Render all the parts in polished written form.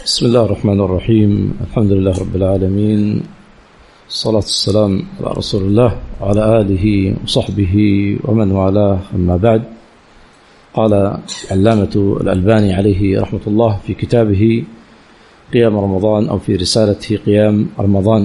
بسم الله الرحمن الرحيم. الحمد لله رب العالمين، الصلاة والسلام على رسول الله وعلى آله وصحبه ومن والاه، أما بعد. قال علامة الألباني عليه رحمة الله في كتابه قيام رمضان، أو في رسالته قيام رمضان،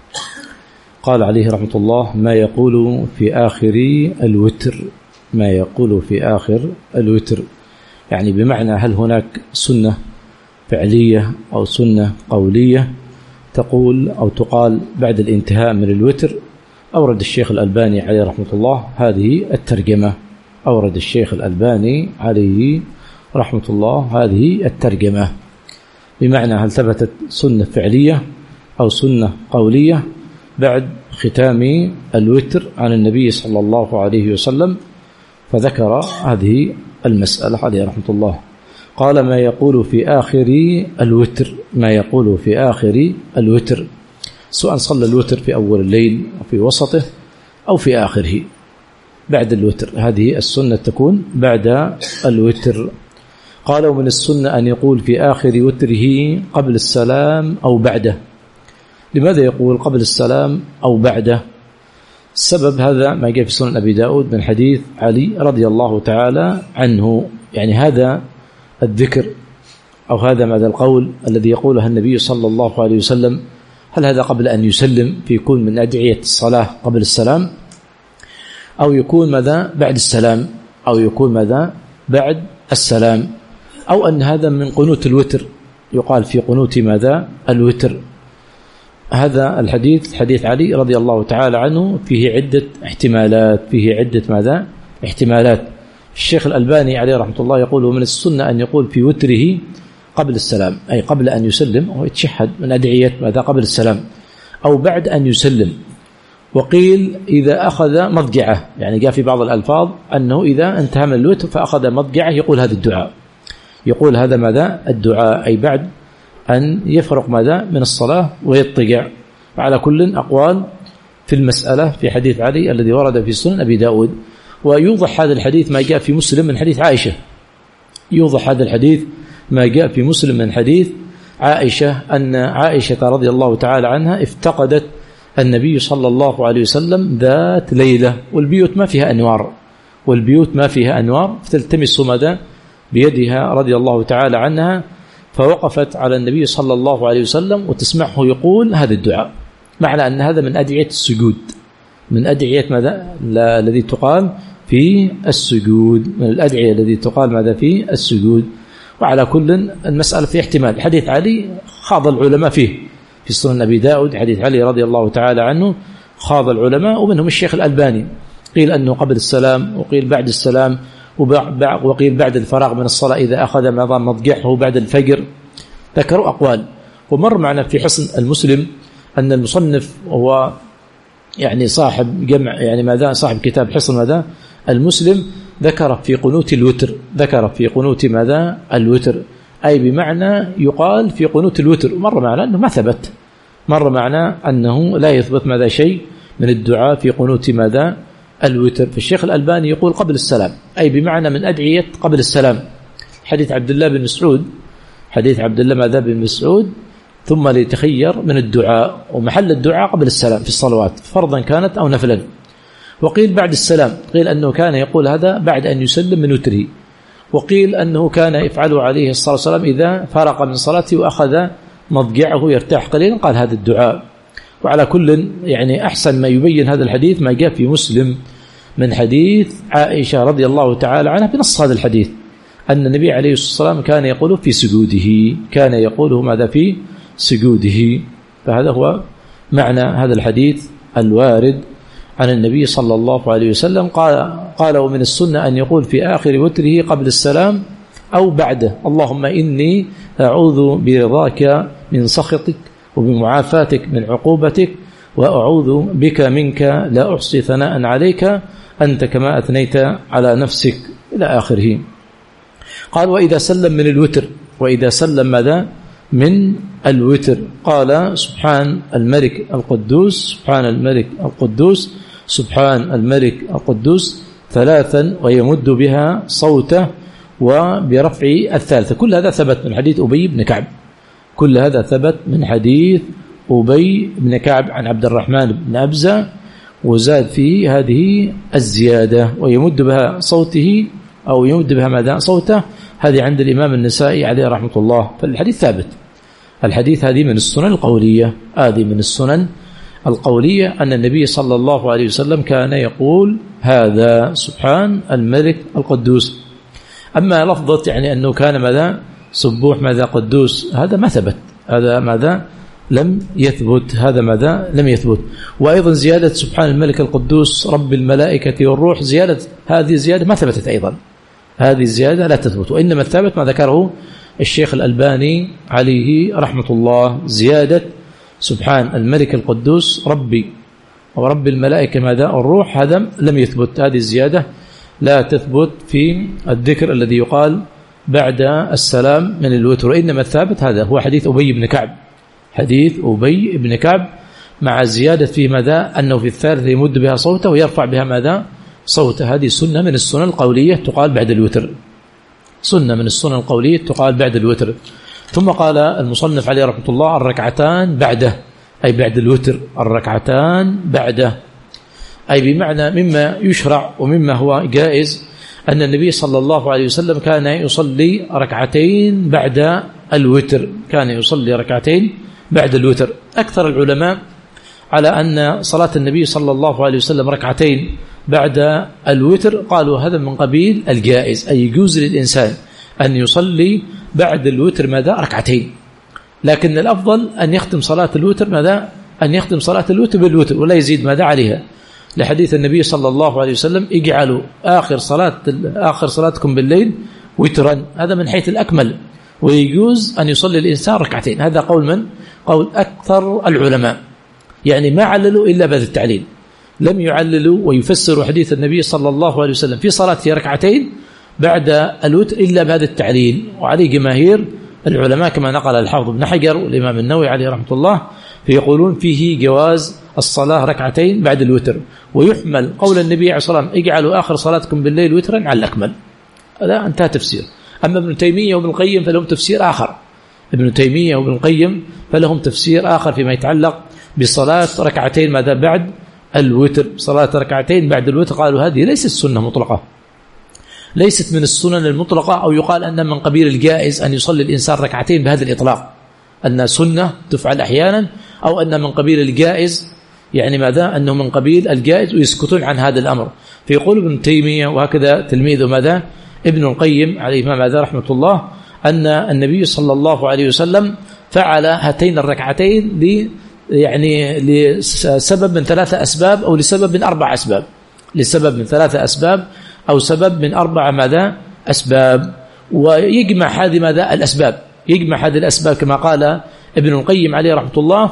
قال عليه رحمة الله: ما يقول في آخر الوتر، ما يقول في آخر الوتر، يعني بمعنى هل هناك سنة فعلية أو سنة قولية تقول أو تقال بعد الانتهاء من الوتر. أورد الشيخ الألباني عليه رحمة الله هذه الترجمة، أورد الشيخ الألباني عليه رحمة الله هذه الترجمة، بمعنى هل ثبتت سنة فعلية أو سنة قولية بعد ختام الوتر عن النبي صلى الله عليه وسلم، فذكر هذه المسألة عليه رحمة الله. قال: ما يقول في آخر الوتر، ما يقول في آخر الوتر، سواء صلى الوتر في أول الليل أو في وسطه أو في آخره بعد الوتر، هذه السنة تكون بعد الوتر. قال: ومن السنة أن يقول في آخر وتره قبل السلام أو بعده. لماذا يقول قبل السلام أو بعده؟ السبب هذا ما جاء في سنن أبي داود من حديث علي رضي الله تعالى عنه، يعني هذا الذكر أو هذا ماذا القول الذي يقوله النبي صلى الله عليه وسلم، هل هذا قبل أن يسلم فيكون من أدعية الصلاة قبل السلام، أو يكون ماذا بعد السلام، أو يكون ماذا بعد السلام، أو أن هذا من قنوت الوتر، يقال في قنوت ماذا الوتر. هذا الحديث حديث علي رضي الله تعالى عنه فيه عدة احتمالات، فيه عدة ماذا احتمالات. الشيخ الألباني عليه رحمة الله يقول: ومن السنة أن يقول في وتره قبل السلام، أي قبل أن يسلم ويتشهد من أدعية ماذا قبل السلام، أو بعد أن يسلم. وقيل إذا أخذ مضجعه، يعني جاء في بعض الألفاظ أنه إذا انتهى من الوتر فأخذ مضجعه يقول هذا الدعاء، يقول هذا ماذا الدعاء، أي بعد أن يفرق ماذا من الصلاة ويضطجع. وعلى كل أقوال في المسألة في حديث علي الذي ورد في سنن أبي داود. ويوضح هذا الحديث ما جاء في مسلم من حديث عائشة، يوضح هذا الحديث ما جاء في مسلم من حديث عائشة، أن عائشة رضي الله تعالى عنها افتقدت النبي صلى الله عليه وسلم ذات ليلة، والبيوت ما فيها أنوار، والبيوت ما فيها أنوار، فتلتمس ماذا بيدها رضي الله تعالى عنها، فوقفت على النبي صلى الله عليه وسلم وتسمعه يقول هذا الدعاء، معنى أن هذا من أدعية السجود، من أدعية ماذا الذي تقال في السجود، من الأدعية الذي تقال ماذا في السجود. وعلى كل المسألة في احتمال. حديث علي خاض العلماء فيه في سنن أبي داود، حديث علي رضي الله تعالى عنه خاض العلماء، ومنهم الشيخ الألباني، قيل أنه قبل السلام، وقيل بعد السلام، وقيل بعد الفراغ من الصلاة إذا أخذ مضجعه بعد الفجر، ذكروا أقوال. ومر معنا في حصن المسلم أن المصنف هو يعني صاحب جمع، يعني ماذا صاحب كتاب حصن ماذا المسلم، ذكر في قنوت الوتر، ذكر في قنوت ماذا الوتر، أي بمعنى يقال في قنوت الوتر. مر معنا أنه ما ثبت، مر معنا أنه لا يثبت ماذا شيء من الدعاء في قنوت ماذا الوتر. فالشيخ الألباني يقول قبل السلام، أي بمعنى من أدعية قبل السلام. حديث عبد الله بن مسعود، حديث عبد الله ماذا بن مسعود، ثم ليتخير من الدعاء، ومحل الدعاء قبل السلام في الصلوات فرضا كانت أو نفلا. وقيل بعد السلام، قيل أنه كان يقول هذا بعد أن يسلم من وتره، وقيل أنه كان يفعله عليه الصلاة والسلام إذا فرق من صلاته وأخذ مضجعه يرتاح قليلا قال هذا الدعاء. وعلى كل يعني أحسن ما يبين هذا الحديث ما جاء في مسلم من حديث عائشة رضي الله تعالى عنها بنص هذا الحديث، أن النبي عليه الصلاة والسلام كان يقول في سجوده، كان يقوله ماذا في سجوده. فهذا هو معنى هذا الحديث الوارد عن النبي صلى الله عليه وسلم. قال: ومن السنة أن يقول في آخر وتره قبل السلام أو بعده: اللهم إني أعوذ برضاك من سخطك وبمعافاتك من عقوبتك، وأعوذ بك منك لا أحصي ثناء عليك أنت كما أثنيت على نفسك، إلى آخره. قال: وإذا سلم من الوتر، وإذا سلم ماذا من الوتر، قال: سبحان الملك القدوس، سبحان الملك القدوس، سبحان الملك القدوس ثلاثا، ويمد بها صوته وبرفع الثالثة. كل هذا ثبت من حديث أبي بن كعب، كل هذا ثبت من حديث أبي بن كعب عن عبد الرحمن بن أبزة، وزاد فيه هذه الزيادة ويمد بها صوته أو يمد بها ماذا صوته. هذه عند الإمام النسائي عليه رحمة الله. فالحديث ثابت. الحديث هذه من السنن القولية، هذه من السنن القولية أن النبي صلى الله عليه وسلم كان يقول هذا سبحان الملك القدوس. أما لفظة يعني أنه كان ماذا سبوح ماذا قدوس، هذا ما ثبت، هذا ماذا لم يثبت، هذا ماذا لم يثبت. وأيضا زيادة سبحان الملك القدوس رب الملائكة والروح، زيادة هذه زيادة ما ثبتت أيضا، هذه الزيادة لا تثبت. وإنما الثابت ما ذكره الشيخ الألباني عليه رحمة الله، زيادة سبحان الملك القدوس ربي ورب الملائكة ماذا الروح، هذا لم يثبت، هذه الزيادة لا تثبت في الذكر الذي يقال بعد السلام من الوتر. وإنما الثابت هذا هو حديث أبي بن كعب، حديث أبي بن كعب مع زيادة في ماذا أنه في الثالث يمد بها صوته ويرفع بها ماذا صوته. هذه سنة من السنن القولية تقال بعد الوتر، سنة من السنن القولية تقال بعد الوتر. ثم قال المصنف عليه رحمة الله الركعتان بعده، أي بعد الوتر الركعتان بعده، أي بمعنى مما يشرع ومما هو جائز أن النبي صلى الله عليه وسلم كان يصلي ركعتين بعد الوتر، كان يصلي ركعتين بعد الوتر. أكثر العلماء على أن صلاة النبي صلى الله عليه وسلم ركعتين بعد الوتر قالوا هذا من قبيل الجائز، أي يجوز للإنسان أن يصلي بعد الوتر ماذا ركعتين، لكن الأفضل أن يختم صلاة الوتر ماذا أن يختم صلاة الوتر بالوتر ولا يزيد ماذا عليها، لحديث النبي صلى الله عليه وسلم اجعلوا آخر صلاتكم بالليل وترا، هذا من حيث الأكمل، ويجوز أن يصلي الإنسان ركعتين. هذا قول من؟ قول أكثر العلماء، يعني ما عللوا إلا بعد التعليل، لم يعللوا ويفسروا حديث النبي صلى الله عليه وسلم في صلاته ركعتين بعد الوتر إلا بعد التعليل. وعليه جماهير العلماء كما نقل الحافظ بن حجر والإمام النووي عليه رحمة الله، فيقولون فيه جواز الصلاة ركعتين بعد الوتر، ويحمل قول النبي عليه الصلاة والسلام اجعلوا آخر صلاتكم بالليل وترا على الأكمل. هذا انتهى تفسير. أما ابن تيمية وابن القيم فلهم تفسير آخر، ابن تيمية وابن القيم فلهم تفسير آخر فيما يتعلق بصلاة ركعتين ماذا بعد الوتر، صلاة ركعتين بعد الوتر. قالوا هذه ليست سنة مطلقة، ليست من السنن المطلقة، أو يقال أن من قبيل الجائز أن يصلي الإنسان ركعتين بهذا الإطلاق، أن سنة تفعل أحيانا، أو أن من قبيل الجائز يعني ماذا أنه من قبيل الجائز ويسكتون عن هذا الأمر. فيقول ابن تيمية وهكذا تلميذه ماذا ابن القيم عليه ماذا رحمة الله أن النبي صلى الله عليه وسلم فعل هاتين الركعتين يعني لسبب من 3 أسباب أو لسبب من 4 أسباب، لسبب من 3 أسباب أو سبب من 4 ماذا أسباب. ويجمع هذه ماذا الأسباب، يجمع هذه الأسباب كما قال ابن القيم عليه رحمة الله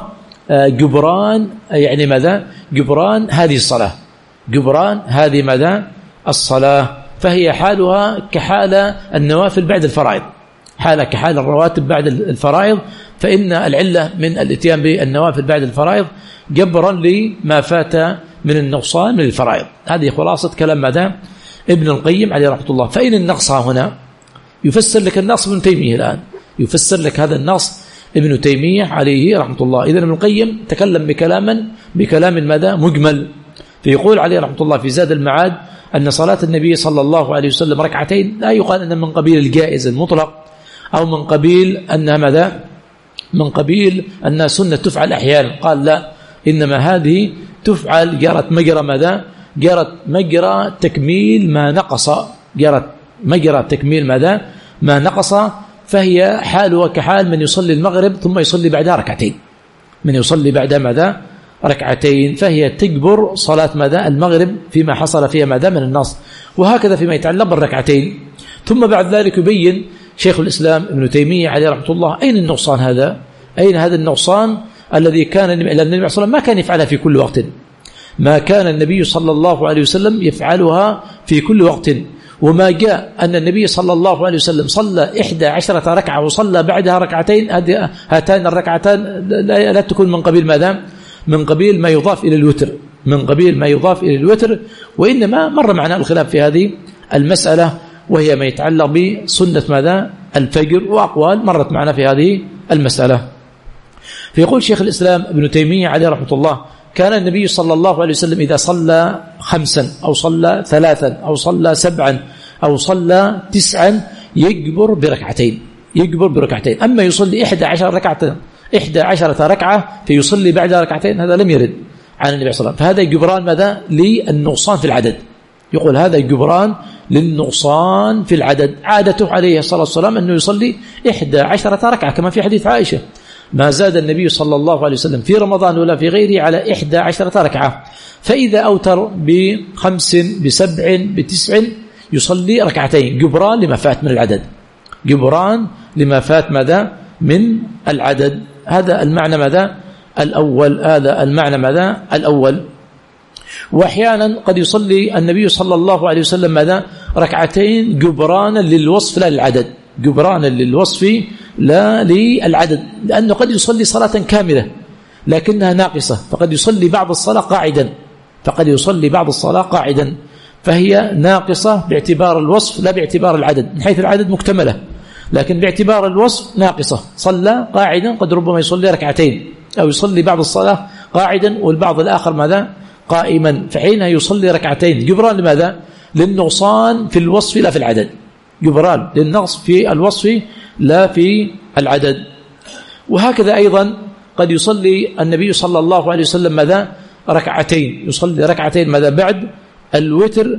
جبران، يعني ماذا جبران هذه الصلاة، جبران هذه ماذا الصلاة، فهي حالها كحال النوافل بعد الفرائض، حالة كحال الرواتب بعد الفرائض، فإن العلة من الاتيان بالنوافل بعد الفرائض جبرا لما فات من النقصان من الفرائض. هذه خلاصة كلام ماذا ابن القيم عليه رحمة الله. فإن النقص هنا يفسر لك النقص ابن تيمية، الآن يفسر لك هذا النقص ابن تيمية عليه رحمة الله. إذن ابن القيم تكلم بكلام ماذا مجمل، فيقول عليه رحمة الله في زاد المعاد أن صلاة النبي صلى الله عليه وسلم ركعتين لا يقال أن من قبيل الجائز المطلق، أو من قبيل أنها ماذا من قبيل أنها سنة تفعل أحيانا، قال لا، إنما هذه تفعل جرت مجرى ماذا جرت مجرى تكميل ما نقص، جرت مجرى تكميل ماذا ما نقص، فهي حالها كحال من يصلي المغرب ثم يصلي بعدها ركعتين، من يصلي بعدها ماذا ركعتين، فهي تجبر صلاة ماذا المغرب فيما حصل فيها ماذا من النص. وهكذا فيما يتعلق بالركعتين. ثم بعد ذلك يبين شيخ الإسلام ابن تيمية عليه رحمة الله أين النقصان هذا، أين هذا النقصان الذي كان النبي صلى الله عليه وسلم ما كان يفعلها في كل وقت، ما كان النبي صلى الله عليه وسلم يفعلها في كل وقت. وما جاء أن النبي صلى الله عليه وسلم صلى 11 ركعة وصلى بعدها ركعتين، هاتان الركعتان لا تكون من قبيل ماذا من قبيل ما يضاف إلى الوتر، من قبيل ما يضاف إلى الوتر. وإنما مر معنا الخلاف في هذه المسألة، وهي ما يتعلق بسنة ماذا الفجر، وأقوال مرت معنا في هذه المسألة. فيقول شيخ الإسلام ابن تيمية عليه رحمة الله: كان النبي صلى الله عليه وسلم إذا صلى 5 أو صلى 3 أو صلى 7 أو صلى 9 يجبر بركعتين. أما يصلي 11 ركعة فيصلي بعد ركعتين، هذا لم يرد عن النبي صلى الله عليه وسلم. فهذا جبران ماذا؟ للنقصان في العدد. يقول هذا جبران للنقصان في العدد. عادته عليه الصلاة والسلام أنه يصلي 11 ركعة كما في حديث عائشة: ما زاد النبي صلى الله عليه وسلم في رمضان ولا في غيره على 11 ركعة. فإذا أوتر ب5 ب7 ب9 يصلي ركعتين، جبران لما فات من العدد، جبران لما فات ماذا؟ من العدد. هذا المعنى ماذا؟ الأول. هذا المعنى ماذا؟ الأول. وأحيانا قد يصلي النبي صلى الله عليه وسلم ماذا؟ ركعتين جبرانا للوصف لا للعدد، جبرانا للوصف لا للعدد، لأنه قد يصلي صلاة كاملة لكنها ناقصة، فقد يصلي بعض الصلاة قاعدا، فهي ناقصة باعتبار الوصف لا باعتبار العدد. من حيث العدد مكتملة لكن باعتبار الوصف ناقصة. صلى قاعدا، قد ربما يصلي ركعتين أو يصلي بعض الصلاة قاعدا والبعض الآخر ماذا؟ قائما، فحينها يصلي ركعتين. جبران لماذا؟ للنقصان في الوصف لا في العدد، جبران للنقص في الوصف لا في العدد. وهكذا أيضا قد يصلي النبي صلى الله عليه وسلم ماذا؟ ركعتين، يصلي ركعتين ماذا؟ بعد الوتر،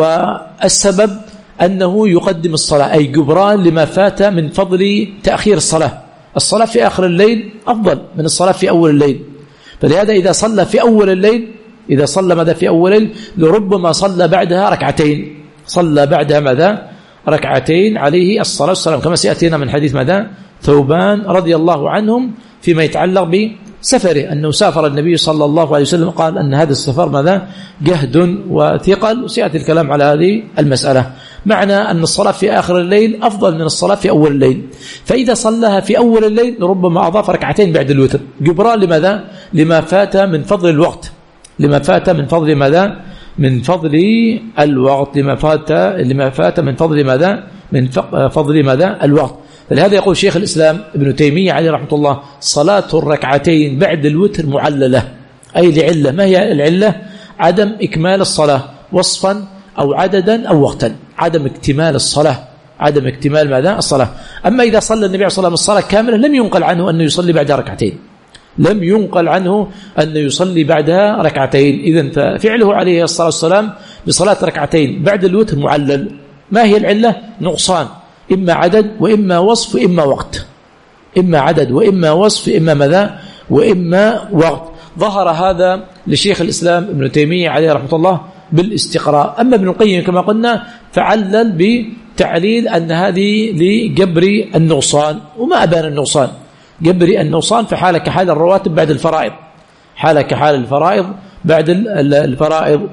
والسبب أنه يقدم الصلاة، أي جبران لما فات من فضل تأخير الصلاة. الصلاة في آخر الليل أفضل من الصلاة في أول الليل، فلهذا إذا صلى في أول الليل، إذا صلى ماذا في أول الليل، لربما صلى بعدها ركعتين، صلى بعدها ماذا؟ ركعتين عليه الصلاة والسلام، كما سيأتينا من حديث ماذا؟ ثوبان رضي الله عنهم فيما يتعلق بسفره، أنه سافر النبي صلى الله عليه وسلم، قال أن هذا السفر ماذا؟ جهد وثقل، وسيأتي الكلام على هذه المسألة. معنى أن الصلاة في آخر الليل أفضل من الصلاة في أول الليل، فإذا صلىها في أول الليل ربما أضاف ركعتين بعد الوتر، جبران لماذا؟ لما فات من فضل الوقت، لما فات من فضل ماذا؟ من فضل الوقت، لما فات من فضل ماذا؟ من فضل ماذا؟ الوقت. فلهذا يقول شيخ الإسلام ابن تيمية عليه رحمة الله: صلاة الركعتين بعد الوتر معللة، أي لعلة. ما هي العلة؟ عدم إكمال الصلاة وصفا أو عددا أو وقتا، عدم اكتمال الصلاة، عدم اكتمال ماذا؟ الصلاة. أما إذا صلى النبي صلى الله عليه وسلم الصلاة كاملة لم ينقل عنه أنه يصلي بعدها ركعتين، لم ينقل عنه أن يصلي بعدها ركعتين. إذن ففعله عليه الصلاة والسلام بصلاة ركعتين بعد الوتر معلل. ما هي العلة؟ نقصان، إما عدد وإما وصف وإما وقت، إما عدد وإما وصف إما ماذا؟ وإما وقت. ظهر هذا لشيخ الإسلام ابن تيمية عليه رحمة الله بالاستقراء. أما ابن القيم كما قلنا فعلل بتعليل أن هذه لجبر النقصان، وما أبان النقصان، جبر النقصان في حالة كحال الرواتب بعد الفرائض، حالة كحال الفرائض بعد الفرائض.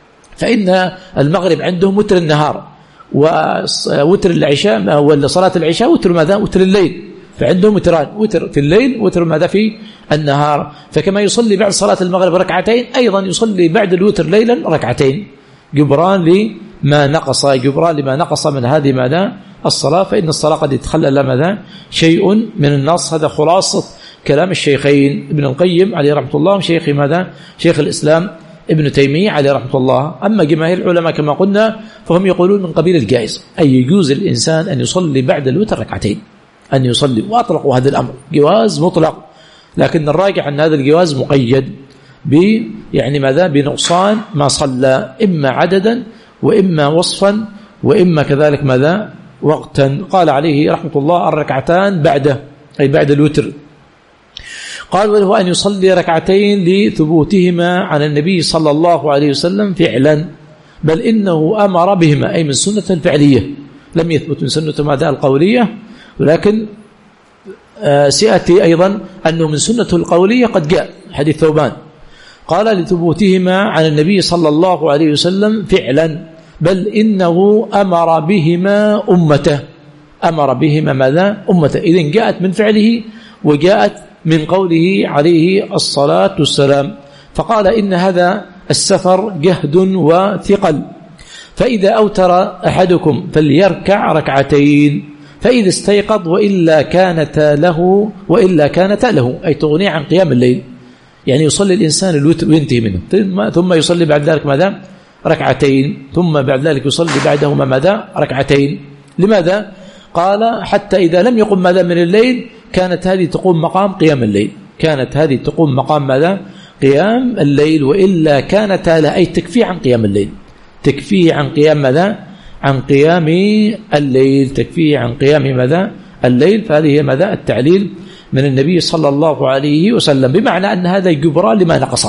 فإن المغرب عندهم وتر النهار، ووتر العشاء ولا صلاة العشاء وتر ماذا؟ وتر الليل، فعندهم وتران، وتر في الليل وتر ماذا؟ في النهار. فكما يصلي بعد صلاة المغرب ركعتين أيضا يصلي بعد الوتر ليلا ركعتين، جبران لما نقص، جبران لما نقص من هذه ماذا؟ الصلاة. فإن الصلاة قد يتخلل ماذا؟ شيء من النص. هذا خلاصة كلام الشيخين ابن القيم عليه رحمة الله وشيخ ماذا؟ شيخ الإسلام ابن تيمية عليه رحمة الله. أما جماهير العلماء كما قلنا فهم يقولون من قبيل الجائز، أي يجوز الإنسان أن يصلي بعد الوتر ركعتين، أن يصلي، وأطلقوا هذا الأمر جواز مطلق، لكن الراجح أن هذا الجواز مقيد يعني ماذا؟ بنقصان ما صلى، إما عددا وإما وصفا وإما كذلك ماذا؟ وقتا. قال عليه رحمة الله: الركعتان بعده، أي بعد الوتر. قال: وله أن يصلي ركعتين لثبوتهما عن النبي صلى الله عليه وسلم فعلا، بل إنه أمر بهما، أي من سنة الفعلية، لم يثبت من سنة ماذا؟ القولية، ولكن سيأتي أيضا أنه من سنة القولية قد جاء حديث ثوبان. قال: لثبوتهما عن النبي صلى الله عليه وسلم فعلا، بل إنه أمر بهما أمته، أمر بهما ماذا؟ أمته. إذن جاءت من فعله وجاءت من قوله عليه الصلاة والسلام. فقال: إن هذا السفر جهد وثقل، فإذا أوتر أحدكم فليركع ركعتين، فإذا استيقظ وإلا كانت له أي تغني عن قيام الليل. يعني يصلي الإنسان الوتر وينتهي منه، ثم يصلي بعد ذلك ماذا؟ ركعتين، ثم بعد ذلك يصلي بعدهما ماذا؟ ركعتين. لماذا؟ قال حتى إذا لم يقم ماذا من الليل كانت هذه تقوم مقام قيام الليل، كانت هذه تقوم مقام ماذا؟ قيام الليل. وإلا كانت له أي تكفي عن قيام الليل، تكفي عن قيام ماذا؟ عن قيام الليل، تكفي عن قيام ماذا؟ الليل. فهذه هي ماذا؟ التعليل من النبي صلى الله عليه وسلم، بمعنى أن هذا جبران لما نقص.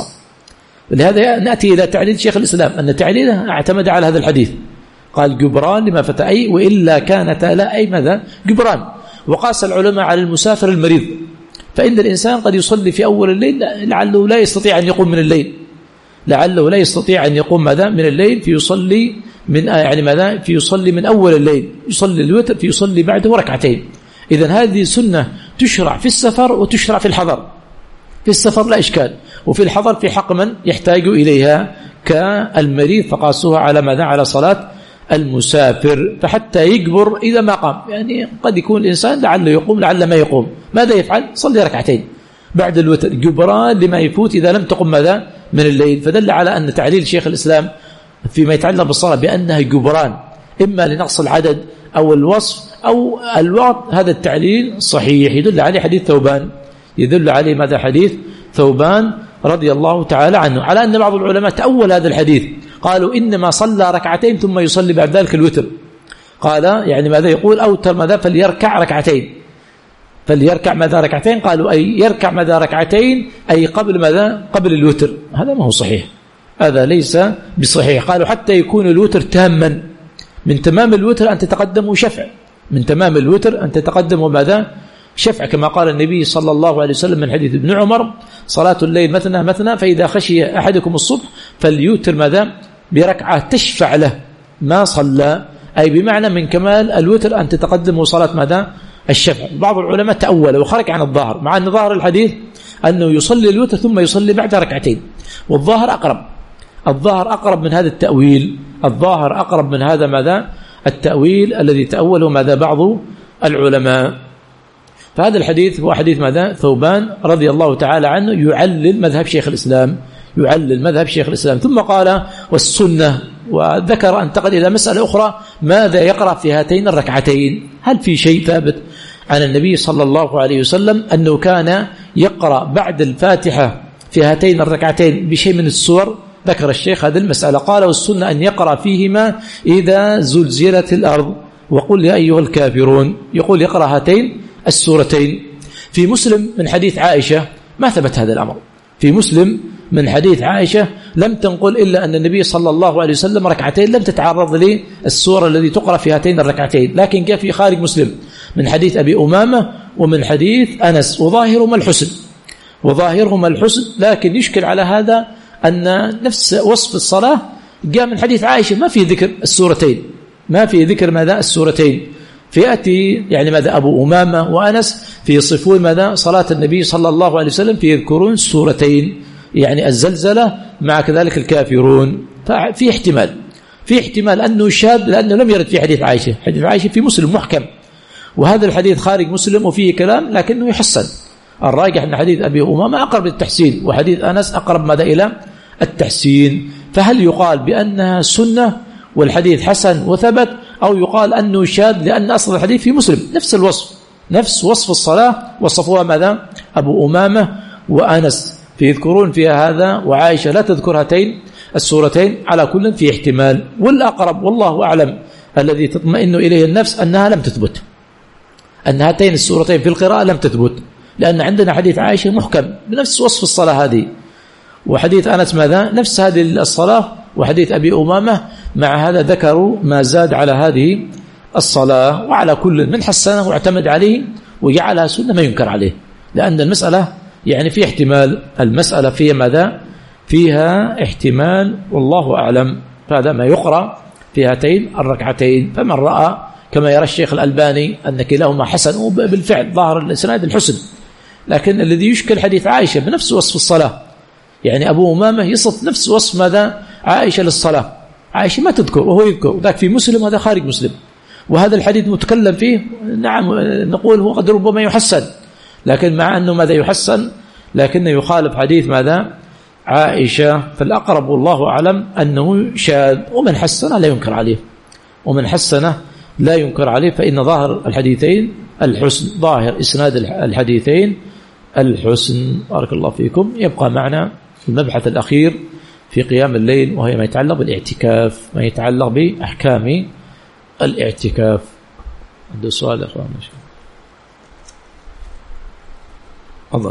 لهذا نأتي إلى تعليل شيخ الإسلام أن تعليله اعتمد على هذا الحديث، قال جبران لما فات أي وإلا كانت لا أي ماذا؟ جبران. وقاس العلماء على المسافر المريض، فإن الإنسان قد يصلي في أول الليل لعله لا يستطيع أن يقوم من الليل، لعله لا يستطيع أن يقوم ماذا؟ من الليل، فيصلي من يعني ماذا؟ فيصلي من أول الليل، يصلي الوتر فيصلي بعده ركعتين. إذن هذه سنة تشرع في السفر وتشرع في الحضر. في السفر لا إشكال، وفي الحضر في حق من يحتاج إليها كالمريض، فقاسوها على ماذا؟ على صلاة المسافر، فحتى يجبر إذا ما قام. يعني قد يكون الإنسان لعله يقوم لعل ما يقوم، ماذا يفعل؟ صلي ركعتين بعد الوتر جبران لما يفوت إذا لم تقم ماذا؟ من الليل. فدل على أن تعليل شيخ الإسلام فيما يتعلق بالصلاة بأنها جبران إما لنقص العدد أو الوصف أو الوقت، هذا التعليل صحيح. يدل عليه حديث ثوبان، يدل عليه ماذا؟ حديث ثوبان رضي الله تعالى عنه، على أن بعض العلماء تأول هذا الحديث، قالوا إنما صلى ركعتين ثم يصلي بعد ذلك الوتر. قال يعني ماذا؟ يقول أوتر ماذا؟ فليركع ركعتين، فليركع ماذا؟ ركعتين. قالوا أي يركع ماذا؟ ركعتين أي قبل ماذا؟ قبل الوتر. هذا ما هو صحيح، هذا ليس بصحيح. قالوا حتى يكون الوتر تاما، من تمام الوتر أن تتقدموا شفع، من تمام الوتر أن تتقدموا ماذا؟ شفع، كما قال النبي صلى الله عليه وسلم من حديث ابن عمر صلاة الليل مثنى مثنى، فإذا خشي أحدكم الصبح فليوتر ماذا؟ بركعة تشفع له ما صلى، أي بمعنى من كمال الوتر أن تتقدموا صلاة ماذا؟ الشفع. بعض العلماء تأول وخرج عن الظاهر، مع أن ظاهر الحديث أنه يصلي الوتر ثم يصلي بعد ركعتين، والظاهر أقرب، الظاهر أقرب من هذا التأويل، الظاهر أقرب من هذا ماذا؟ التأويل الذي تأوله ماذا؟ بعض العلماء. فهذا الحديث هو حديث ماذا؟ ثوبان رضي الله تعالى عنه يعلل مذهب شيخ الإسلام، يعلل مذهب شيخ الإسلام. ثم قال والسنة، وذكر أنتقل إلى مسألة أخرى، ماذا يقرأ في هاتين الركعتين؟ هل في شيء ثابت عن النبي صلى الله عليه وسلم أنه كان يقرأ بعد الفاتحة في هاتين الركعتين بشيء من السور؟ ذكر الشيخ هذه المسألة، قال والسنة أن يقرأ فيهما إذا زلزلت الأرض وقل يا أيها الكافرون، يقول يقرأ هاتين السورتين. في مسلم من حديث عائشة ما ثبت هذا الأمر، في مسلم من حديث عائشة لم تنقل إلا أن النبي صلى الله عليه وسلم ركعتين لم تتعرض للسورة الذي تقرأ في هاتين الركعتين، لكن جاء في خارج مسلم من حديث أبي أمامة ومن حديث أنس، وظاهرهما الحسن، وظاهرهما الحسن. لكن يشكل على هذا أن نفس وصف الصلاة جاء من حديث عائشة ما في ذكر السورتين، ما في ذكر ماذا؟ السورتين. فيأتي يعني ماذا؟ أبو أمامة وأنس في يصفون ماذا؟ صلاة النبي صلى الله عليه وسلم في يذكرون سورتين، يعني الزلزلة مع كذلك الكافرون. ففي احتمال، في احتمال أنه شاذ لأنه لم يرد في حديث عائشة، حديث عائشة في مسلم محكم، وهذا الحديث خارج مسلم وفيه كلام لكنه يحسن. الراجح أن حديث أبي أمامة أقرب للتحسين، وحديث أنس أقرب ماذا؟ إلى التحسين. فهل يقال بأنها سنة والحديث حسن وثبت، أو يقال أنه شاذ لأن أصل الحديث في مسلم نفس الوصف، نفس وصف الصلاة وصفوها ماذا؟ أبو أمامة وأنس فيذكرون فيها هذا، وعائشة لا تذكر هاتين السورتين. على كل في احتمال، والأقرب والله أعلم الذي تطمئن إليه النفس أنها لم تثبت، أن هاتين السورتين في القراءة لم تثبت، لأن عندنا حديث عائشة محكم بنفس وصف الصلاة هذه، وحديث أنس ماذا؟ نفس هذه الصلاة، وحديث أبي أمامة مع هذا ذكروا ما زاد على هذه الصلاة. وعلى كل من حسنه واعتمد عليه وجعلها سنة ما ينكر عليه، لأن المسألة يعني في احتمال، المسألة فيها ماذا؟ فيها احتمال والله أعلم. فهذا ما يقرأ في هاتين الركعتين. فمن رأى كما يرى الشيخ الألباني أن كلاهما حسن، وبالفعل ظاهر الإسناد الحسن، لكن الذي يشكل حديث عائشة بنفس وصف الصلاة، يعني أبو أمامة يصف نفس وصف ماذا؟ عائشة للصلاة، عائشة ما تذكر وهو يذكر، ذاك في مسلم هذا خارج مسلم. وهذا الحديث متكلم فيه، نعم نقول هو قد ربما يحسن، لكن مع أنه ماذا يحسن لكنه يخالف حديث ماذا عائشة، فالأقرب والله أعلم أنه شاذ، ومن حسنه لا ينكر عليه، ومن حسنه لا ينكر عليه، فإن ظاهر الحديثين الحسن، ظاهر إسناد الحديثين الحسن. بارك الله فيكم. يبقى معنا المبحث الأخير في قيام الليل، وهي ما يتعلق بالاعتكاف، ما يتعلق بأحكام الاعتكاف. عنده سؤال يا أخوان؟ أظن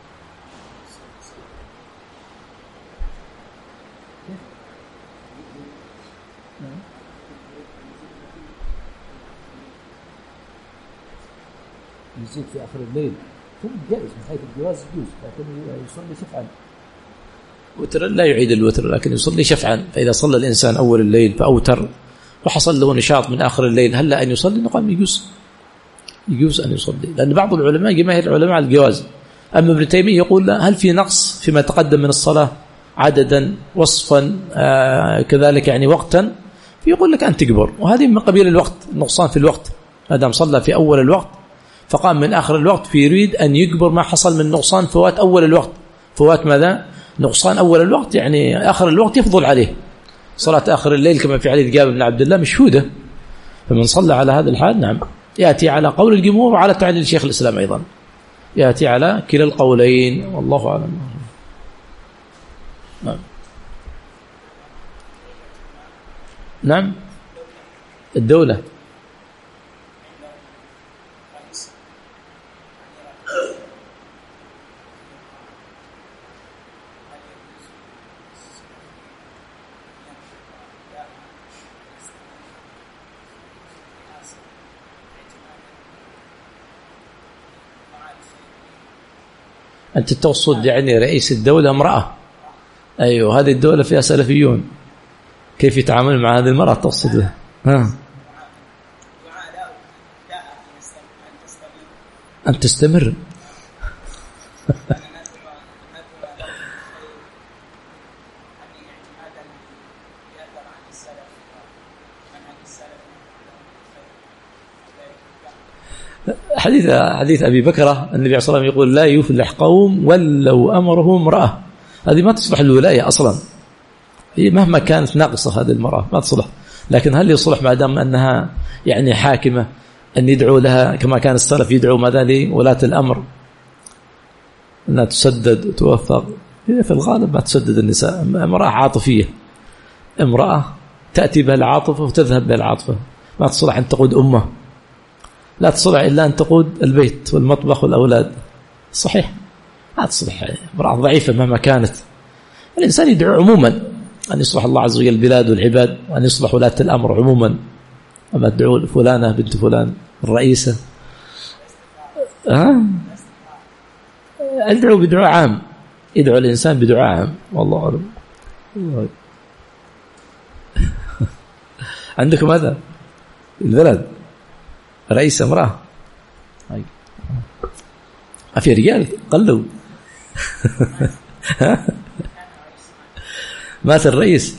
يزيد في آخر الليل ثم جائز من حيث الجواز يجوز، لكن يصلي شفعا. وتر لا يعيد الوتر، لكن يصلي شفعا. فإذا صلى الإنسان أول الليل فأوتر وحصل له نشاط من آخر الليل، هل أن يصلي؟ نقول يجوز أن يصلي، لأن بعض العلماء جماهير العلماء على الجواز. أما ابن تيمية يقول لا، هل في نقص فيما تقدم من الصلاة عددا وصفا كذلك يعني وقتا، فيقول لك أن تكبر، وهذه من قبيل الوقت، النقصان في الوقت. هذا صلى في أول الوقت فقام من آخر الوقت، فيريد أن يكبر ما حصل من نقصان فوات أول الوقت. فوات ماذا؟ نقصان أول الوقت، يعني آخر الوقت يفضل عليه. صلاة آخر الليل كما في حديث جابر بن عبد الله مشهودة، فمن صلى على هذا الحال نعم يأتي على قول الجمهور وعلى تعليل شيخ الإسلام أيضا، يأتي على كلا القولين، والله أعلم. نعم الدولة أنت تقصد يعني رئيس الدولة امرأة؟ أيوه، هذه الدولة فيها سلفيون، كيف يتعامل مع هذه المرأة تقصد؟ أن تستمر. حديث أبي بكرة النبي صلى الله عليه وسلم يقول لا يفلح قوم ولو أمره امرأة. هذه ما تصلح الولاية أصلا، هي مهما كانت ناقصة هذه المرأة ما تصلح. لكن هل يصلح ما دام أنها يعني حاكمة أن يدعو لها كما كان السلف يدعو ماذا لولاة الأمر أنها تسدد وتوفق؟ في الغالب ما تسدد النساء، امرأة عاطفية، امرأة تأتي بها العاطفة وتذهب بها العاطفة، ما تصلح أن تقود أمة، لا تصلح إلا أن تقود البيت والمطبخ والأولاد. صحيح لا تصلح، امرأة ضعيفة مهما كانت. الإنسان يدعو عموما أن يصلح الله عز وجل البلاد والعباد، وأن يصلح ولاة الأمر عموما. أما تدعو فلانة بنت فلان الرئيسة، ادعو بدعاء عام، يدعو الإنسان بدعاء عام، والله أعلم. عندكم هذا البلد رئيس امرأة، في رجال قلوا. مات الرئيس،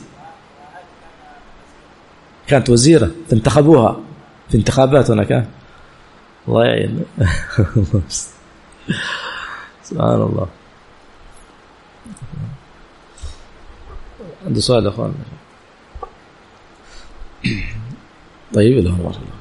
كانت وزيرة فانتخبوها في انتخابات هنا، كان الله يعين. سبحان الله. عنده سؤال يا أخوان؟ طيب له